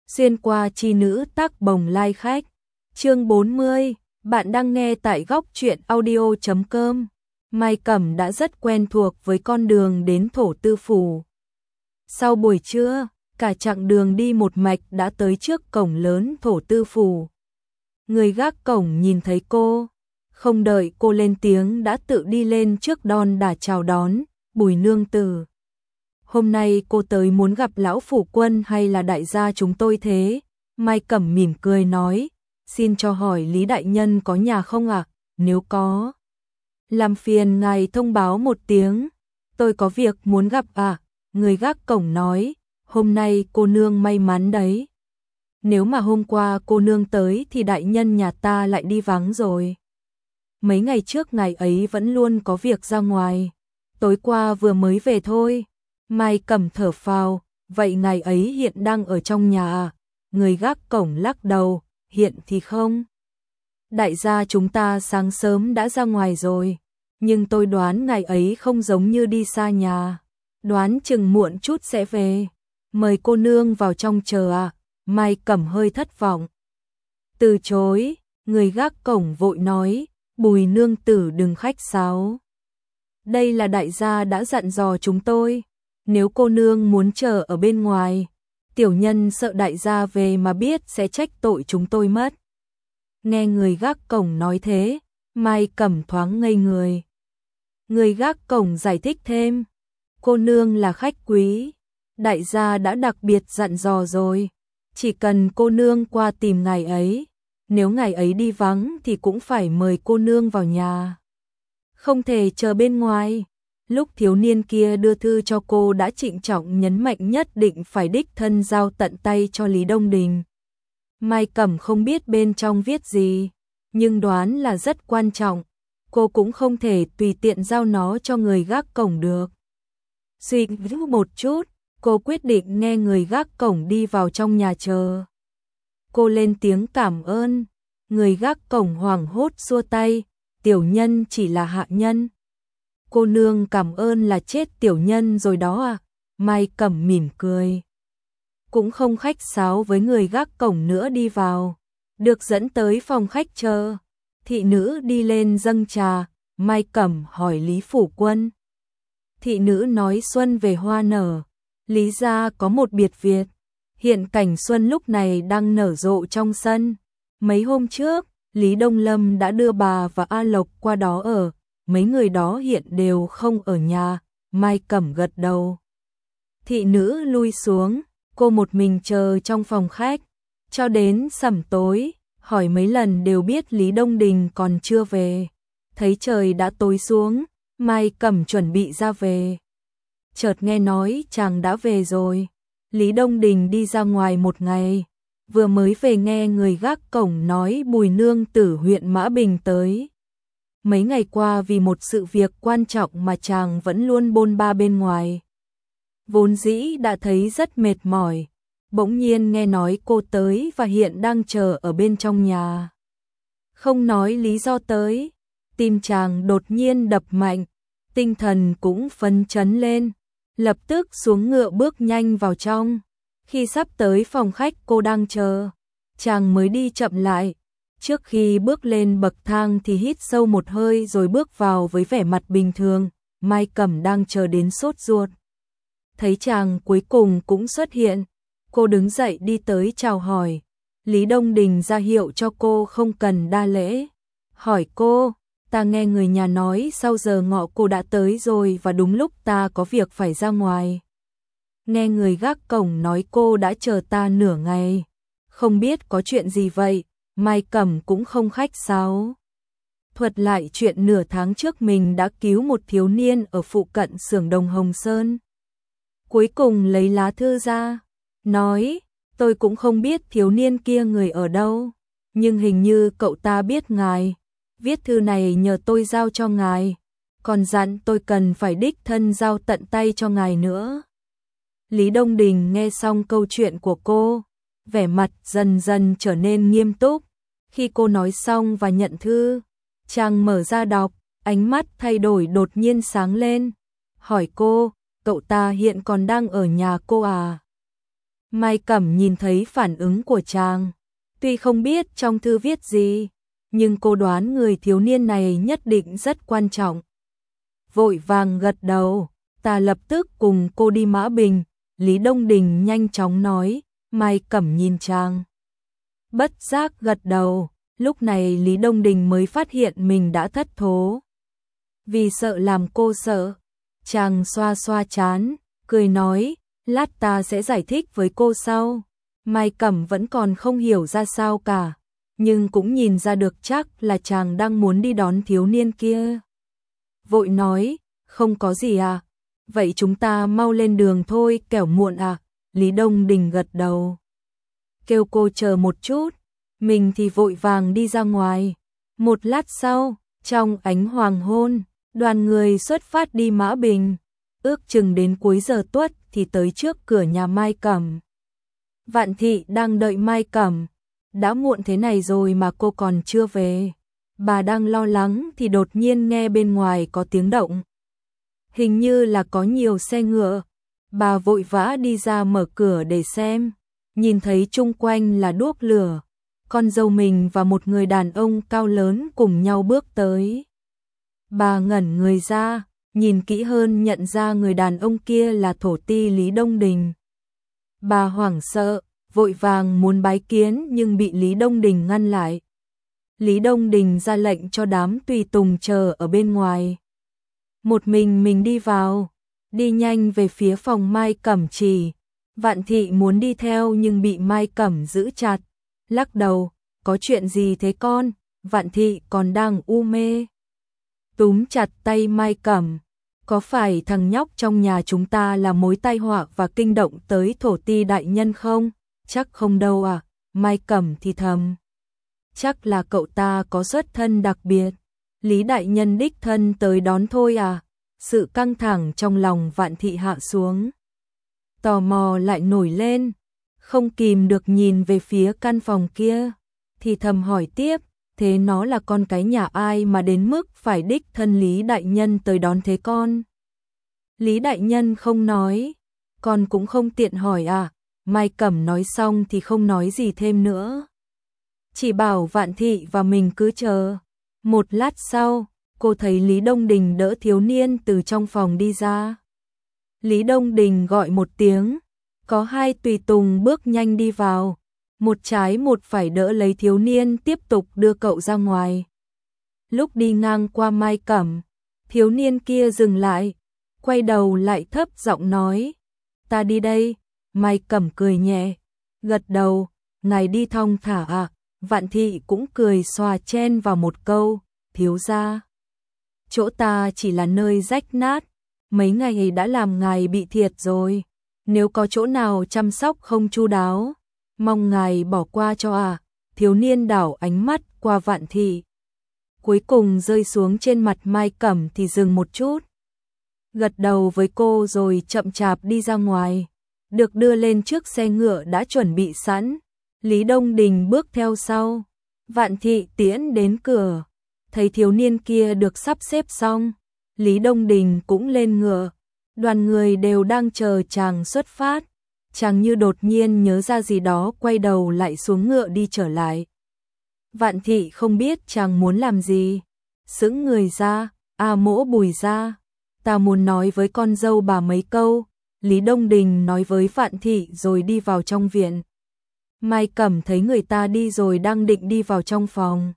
Xuyên qua chi nữ tác bồng lai khách. Chương 40, bạn đang nghe tại góc truyện audio.com. Mai Cẩm đã rất quen thuộc với con đường đến Thổ Tư Phủ. Sau buổi trưa, cả chặng đường đi một mạch đã tới trước cổng lớn Thổ Tư Phủ. Người gác cổng nhìn thấy cô, không đợi cô lên tiếng đã tự đi lên trước đon đả chào đón, Bùi nương tử. Hôm nay cô tới muốn gặp lão phủ quân hay là đại gia chúng tôi thế? Mai Cẩm mỉm cười nói, xin cho hỏi Lý đại nhân có nhà không ạ? Nếu có, làm phiền ngài thông báo một tiếng, tôi có việc muốn gặp ạ. Người gác cổng nói, hôm nay cô nương may mắn đấy. Nếu mà hôm qua cô nương tới thì đại nhân nhà ta lại đi vắng rồi. Mấy ngày trước ngài ấy vẫn luôn có việc ra ngoài, tối qua vừa mới về thôi. Mai Cẩm thở phào, vậy ngài ấy hiện đang ở trong nhà à? Người gác cổng lắc đầu, hiện thì không. Đại gia chúng ta sáng sớm đã ra ngoài rồi, nhưng tôi đoán ngài ấy không giống như đi xa nhà, đoán chừng muộn chút sẽ về. Mời cô nương vào trong chờ à? Mai Cẩm hơi thất vọng. Từ chối, người gác cổng vội nói, Bùi nương tử đừng khách sáo. Đây là đại gia đã dặn dò chúng tôi. Nếu cô nương muốn chờ ở bên ngoài, tiểu nhân sợ đại gia về mà biết sẽ trách tội chúng tôi mất. Nghe người gác cổng nói thế, Mai Cẩm thoáng ngây người. Người gác cổng giải thích thêm, cô nương là khách quý, đại gia đã đặc biệt dặn dò rồi, chỉ cần cô nương qua tìm ngài ấy, nếu ngài ấy đi vắng thì cũng phải mời cô nương vào nhà, không thể chờ bên ngoài. Lúc thiếu niên kia đưa thư cho cô đã trịnh trọng nhấn mạnh nhất định phải đích thân giao tận tay cho Lý Đông Đình. Mai Cẩm không biết bên trong viết gì, nhưng đoán là rất quan trọng, cô cũng không thể tùy tiện giao nó cho người gác cổng được. Suy nghĩ một chút, cô quyết định nghe người gác cổng đi vào trong nhà chờ. Cô lên tiếng cảm ơn, người gác cổng hoảng hốt xua tay, tiểu nhân chỉ là hạ nhân. Cô nương cảm ơn là chết tiểu nhân rồi đó à? Mai Cẩm mỉm cười, cũng không khách sáo với người gác cổng nữa đi vào, được dẫn tới phòng khách chờ. Thị nữ đi lên dâng trà, Mai Cẩm hỏi Lý phủ quân. Thị nữ nói xuân về hoa nở, Lý gia có một biệt viện, hiện cảnh xuân lúc này đang nở rộ trong sân. Mấy hôm trước, Lý Đông Lâm đã đưa bà và A Lộc qua đó ở. Mấy người đó hiện đều không ở nhà. Mai Cẩm gật đầu. Thị nữ lui xuống, cô một mình chờ trong phòng khách, cho đến sẩm tối, hỏi mấy lần đều biết Lý Đông Đình còn chưa về. Thấy trời đã tối xuống, Mai Cẩm chuẩn bị ra về. Chợt nghe nói chàng đã về rồi. Lý Đông Đình đi ra ngoài một ngày, vừa mới về nghe người gác cổng nói Bùi nương tử huyện Mã Bình tới. Mấy ngày qua vì một sự việc quan trọng mà chàng vẫn luôn bôn ba bên ngoài. Vốn dĩ đã thấy rất mệt mỏi, bỗng nhiên nghe nói cô tới và hiện đang chờ ở bên trong nhà. Không nói lý do tới, tim chàng đột nhiên đập mạnh, tinh thần cũng phấn chấn lên, lập tức xuống ngựa bước nhanh vào trong. Khi sắp tới phòng khách cô đang chờ, chàng mới đi chậm lại. Trước khi bước lên bậc thang thì hít sâu một hơi rồi bước vào với vẻ mặt bình thường. Mai Cẩm đang chờ đến sốt ruột. Thấy chàng cuối cùng cũng xuất hiện, cô đứng dậy đi tới chào hỏi. Lý Đông Đình ra hiệu cho cô không cần đa lễ. Hỏi cô, ta nghe người nhà nói sau giờ ngọ cô đã tới rồi và đúng lúc ta có việc phải ra ngoài. Nghe người gác cổng nói cô đã chờ ta nửa ngày, không biết có chuyện gì vậy. Mai Cẩm cũng không khách sáo, thuật lại chuyện nửa tháng trước mình đã cứu một thiếu niên ở phụ cận xưởng đồng Hồng Sơn. Cuối cùng lấy lá thư ra, nói, tôi cũng không biết thiếu niên kia người ở đâu, nhưng hình như cậu ta biết ngài, viết thư này nhờ tôi giao cho ngài, còn dặn tôi cần phải đích thân giao tận tay cho ngài nữa. Lý Đông Đình nghe xong câu chuyện của cô, vẻ mặt dần dần trở nên nghiêm túc. Khi cô nói xong và nhận thư, chàng mở ra đọc, ánh mắt thay đổi đột nhiên sáng lên. Hỏi cô, cậu ta hiện còn đang ở nhà cô à? Mai Cẩm nhìn thấy phản ứng của chàng. Tuy không biết trong thư viết gì, nhưng cô đoán người thiếu niên này nhất định rất quan trọng. Vội vàng gật đầu, ta lập tức cùng cô đi Mã Bình. Lý Đông Đình nhanh chóng nói, Mai Cẩm nhìn chàng. Bất giác gật đầu, lúc này Lý Đông Đình mới phát hiện mình đã thất thố. Vì sợ làm cô sợ, chàng xoa xoa trán, cười nói, lát ta sẽ giải thích với cô sau. Mai Cẩm vẫn còn không hiểu ra sao cả, nhưng cũng nhìn ra được chắc là chàng đang muốn đi đón thiếu niên kia. Vội nói, không có gì à, vậy chúng ta mau lên đường thôi, kẻo muộn à. Lý Đông Đình gật đầu, kêu cô chờ một chút, mình thì vội vàng đi ra ngoài. Một lát sau, trong ánh hoàng hôn, đoàn người xuất phát đi Mã Bình, ước chừng đến cuối giờ tuất thì tới trước cửa nhà Mai Cẩm. Vạn Thị đang đợi Mai Cẩm, đã muộn thế này rồi mà cô còn chưa về. Bà đang lo lắng thì đột nhiên nghe bên ngoài có tiếng động. Hình như là có nhiều xe ngựa. Bà vội vã đi ra mở cửa để xem, nhìn thấy chung quanh là đuốc lửa. Con dâu mình và một người đàn ông cao lớn cùng nhau bước tới. Bà ngẩn người ra, nhìn kỹ hơn nhận ra người đàn ông kia là thổ ti Lý Đông Đình. Bà hoảng sợ, vội vàng muốn bái kiến nhưng bị Lý Đông Đình ngăn lại. Lý Đông Đình ra lệnh cho đám tùy tùng chờ ở bên ngoài. Một mình đi vào, đi nhanh về phía phòng Mai Cẩm chỉ. Vạn Thị muốn đi theo nhưng bị Mai Cẩm giữ chặt, lắc đầu, có chuyện gì thế con? Vạn Thị còn đang u mê. Túm chặt tay Mai Cẩm, có phải thằng nhóc trong nhà chúng ta là mối tai họa và kinh động tới thổ ti đại nhân không? Chắc không đâu à, Mai Cẩm thì thầm. Chắc là cậu ta có xuất thân đặc biệt, Lý đại nhân đích thân tới đón thôi à. Sự căng thẳng trong lòng Vạn Thị hạ xuống. Tò mò lại nổi lên, không kìm được nhìn về phía căn phòng kia, thì thầm hỏi tiếp, thế nó là con cái nhà ai mà đến mức phải đích thân Lý đại nhân tới đón thế con? Lý đại nhân không nói, con cũng không tiện hỏi à. Mai Cẩm nói xong thì không nói gì thêm nữa, chỉ bảo Vạn Thị và mình cứ chờ. Một lát sau, cô thấy Lý Đông Đình đỡ thiếu niên từ trong phòng đi ra. Lý Đông Đình gọi một tiếng, có hai tùy tùng bước nhanh đi vào, một trái một phải đỡ lấy thiếu niên tiếp tục đưa cậu ra ngoài. Lúc đi ngang qua Mai Cẩm, thiếu niên kia dừng lại, quay đầu lại thấp giọng nói, ta đi đây. Mai Cẩm cười nhẹ, gật đầu, ngài đi thong thả à. Vạn Thị cũng cười xòa chen vào một câu, thiếu gia, chỗ ta chỉ là nơi rách nát, mấy ngày đã làm ngài bị thiệt rồi, nếu có chỗ nào chăm sóc không chu đáo, mong ngài bỏ qua cho à. Thiếu niên đảo ánh mắt qua Vạn Thị, cuối cùng rơi xuống trên mặt Mai Cẩm thì dừng một chút, gật đầu với cô rồi chậm chạp đi ra ngoài, được đưa lên trước xe ngựa đã chuẩn bị sẵn. Lý Đông Đình bước theo sau, Vạn Thị tiễn đến cửa, thấy thiếu niên kia được sắp xếp xong, Lý Đông Đình cũng lên ngựa, đoàn người đều đang chờ chàng xuất phát. Chàng như đột nhiên nhớ ra gì đó, quay đầu lại xuống ngựa đi trở lại. Vạn Thị không biết chàng muốn làm gì, sững người ra, Mỗ Bùi ra, ta muốn nói với con dâu bà mấy câu. Lý Đông Đình nói với Vạn Thị rồi đi vào trong viện. Mai Cẩm thấy người ta đi rồi đang định đi vào trong phòng,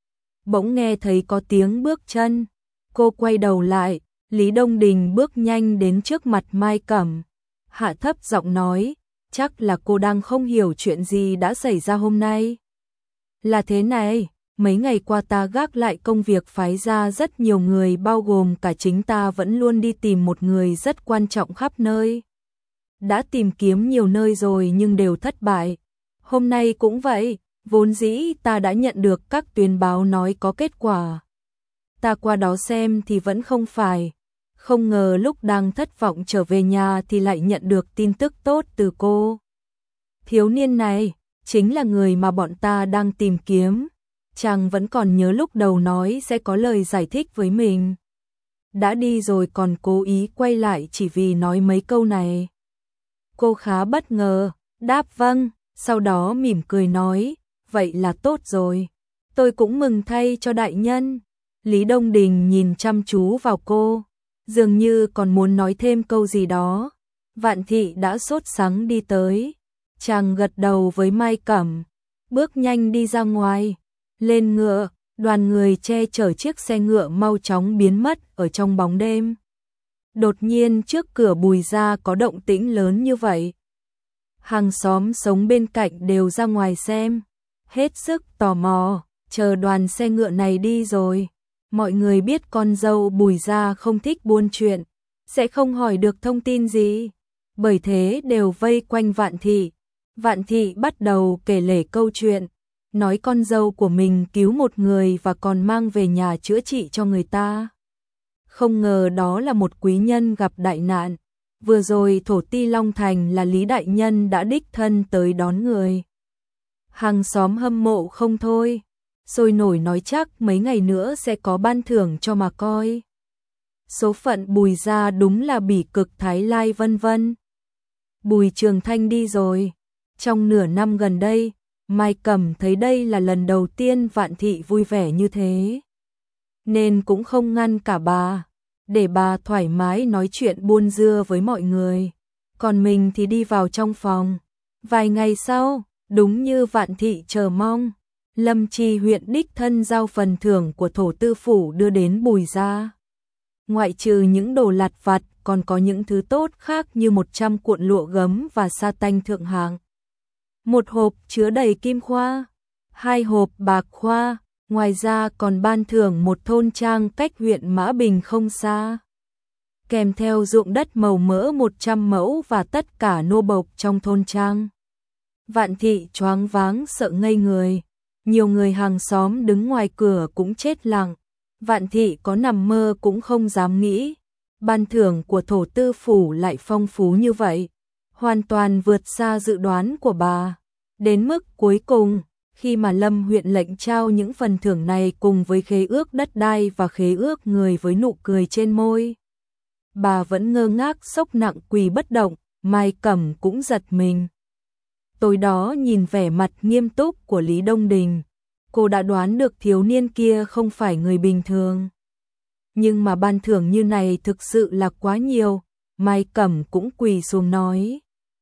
bỗng nghe thấy có tiếng bước chân, cô quay đầu lại, Lý Đông Đình bước nhanh đến trước mặt Mai Cẩm, hạ thấp giọng nói, chắc là cô đang không hiểu chuyện gì đã xảy ra hôm nay. Là thế này, mấy ngày qua ta gác lại công việc phái ra rất nhiều người, bao gồm cả chính ta, vẫn luôn đi tìm một người rất quan trọng khắp nơi. Đã tìm kiếm nhiều nơi rồi nhưng đều thất bại. Hôm nay cũng vậy, vốn dĩ ta đã nhận được các tuyên báo nói có kết quả. Ta qua đó xem thì vẫn không phải. Không ngờ lúc đang thất vọng trở về nhà thì lại nhận được tin tức tốt từ cô. Thiếu niên này chính là người mà bọn ta đang tìm kiếm. Chàng vẫn còn nhớ lúc đầu nói sẽ có lời giải thích với mình. Đã đi rồi còn cố ý quay lại chỉ vì nói mấy câu này. Cô khá bất ngờ, đáp vâng, sau đó mỉm cười nói, vậy là tốt rồi. Tôi cũng mừng thay cho đại nhân. Lý Đông Đình nhìn chăm chú vào cô, dường như còn muốn nói thêm câu gì đó. Vạn Thị đã sốt sắng đi tới. Chàng gật đầu với Mai Cẩm, bước nhanh đi ra ngoài. Lên ngựa, đoàn người che chở chiếc xe ngựa mau chóng biến mất ở trong bóng đêm. Đột nhiên trước cửa Bùi gia có động tĩnh lớn như vậy. Hàng xóm sống bên cạnh đều ra ngoài xem, hết sức tò mò, chờ đoàn xe ngựa này đi rồi. Mọi người biết con dâu Bùi gia không thích buôn chuyện, sẽ không hỏi được thông tin gì, bởi thế đều vây quanh Vạn Thị. Vạn Thị bắt đầu kể lể câu chuyện, nói con dâu của mình cứu một người và còn mang về nhà chữa trị cho người ta. Không ngờ đó là một quý nhân gặp đại nạn. Vừa rồi thổ ti Long Thành là Lý đại nhân đã đích thân tới đón người. Hàng xóm hâm mộ không thôi, sôi nổi nói chắc mấy ngày nữa sẽ có ban thưởng cho mà coi. Số phận Bùi gia đúng là bỉ cực Thái Lai vân vân. Bùi Trường Thanh đi rồi. Trong nửa năm gần đây, Mai Cẩm thấy đây là lần đầu tiên Vạn Thị vui vẻ như thế, nên cũng không ngăn cả bà, để bà thoải mái nói chuyện buôn dưa với mọi người. Còn mình thì đi vào trong phòng. Vài ngày sau, đúng như Vạn Thị chờ mong, Lâm Tri huyện đích thân giao phần thưởng của thổ tư phủ đưa đến Bùi gia. Ngoại trừ những đồ lặt vặt, còn có những thứ tốt khác như 100 cuộn lụa gấm và sa tanh thượng hạng. Một hộp chứa đầy kim khoa, 2 hộp bạc khoa, ngoài ra còn ban thưởng một thôn trang cách huyện Mã Bình không xa. Kèm theo ruộng đất màu mỡ 100 mẫu và tất cả nô bộc trong thôn trang. Vạn Thị choáng váng sợ ngây người, nhiều người hàng xóm đứng ngoài cửa cũng chết lặng. Vạn Thị có nằm mơ cũng không dám nghĩ, ban thưởng của thổ tư phủ lại phong phú như vậy, hoàn toàn vượt xa dự đoán của bà. Đến mức cuối cùng, khi mà Lâm huyện lệnh trao những phần thưởng này cùng với khế ước đất đai và khế ước người với nụ cười trên môi, bà vẫn ngơ ngác sốc nặng quỳ bất động. Mai Cẩm cũng giật mình. Tối đó nhìn vẻ mặt nghiêm túc của Lý Đông Đình, cô đã đoán được thiếu niên kia không phải người bình thường. Nhưng mà ban thưởng như này thực sự là quá nhiều. Mai Cẩm cũng quỳ xuống nói,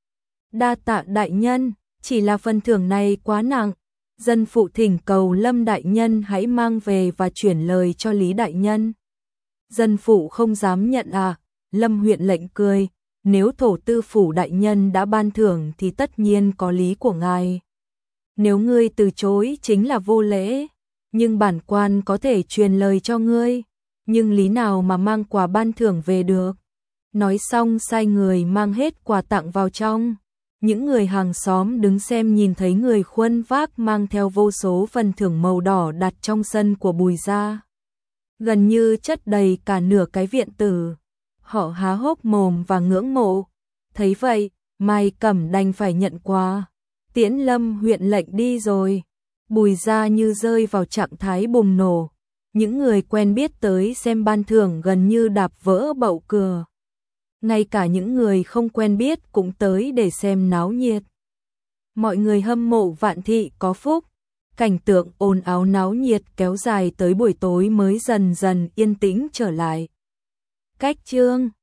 đa tạ đại nhân, chỉ là phần thưởng này quá nặng, dân phụ thỉnh cầu Lâm đại nhân hãy mang về và chuyển lời cho Lý đại nhân. Dân phụ không dám nhận à? Lâm huyện lệnh cười, nếu thổ tư phủ đại nhân đã ban thưởng thì tất nhiên có lý của ngài. Nếu ngươi từ chối chính là vô lễ, nhưng bản quan có thể truyền lời cho ngươi, nhưng lý nào mà mang quà ban thưởng về được. Nói xong sai người mang hết quà tặng vào trong. Những người hàng xóm đứng xem nhìn thấy người khuân vác mang theo vô số phần thưởng màu đỏ đặt trong sân của Bùi gia, gần như chất đầy cả nửa cái viện tử. Họ há hốc mồm và ngưỡng mộ. Thấy vậy, Mai Cẩm đành phải nhận quà, tiễn Lâm huyện lệnh đi rồi. Bùi gia như rơi vào trạng thái bùng nổ. Những người quen biết tới xem ban thưởng gần như đạp vỡ bậu cửa. Ngay cả những người không quen biết cũng tới để xem náo nhiệt. Mọi người hâm mộ Vạn Thị có phúc. Cảnh tượng ồn ào náo nhiệt kéo dài tới buổi tối mới dần dần yên tĩnh trở lại. Cách chương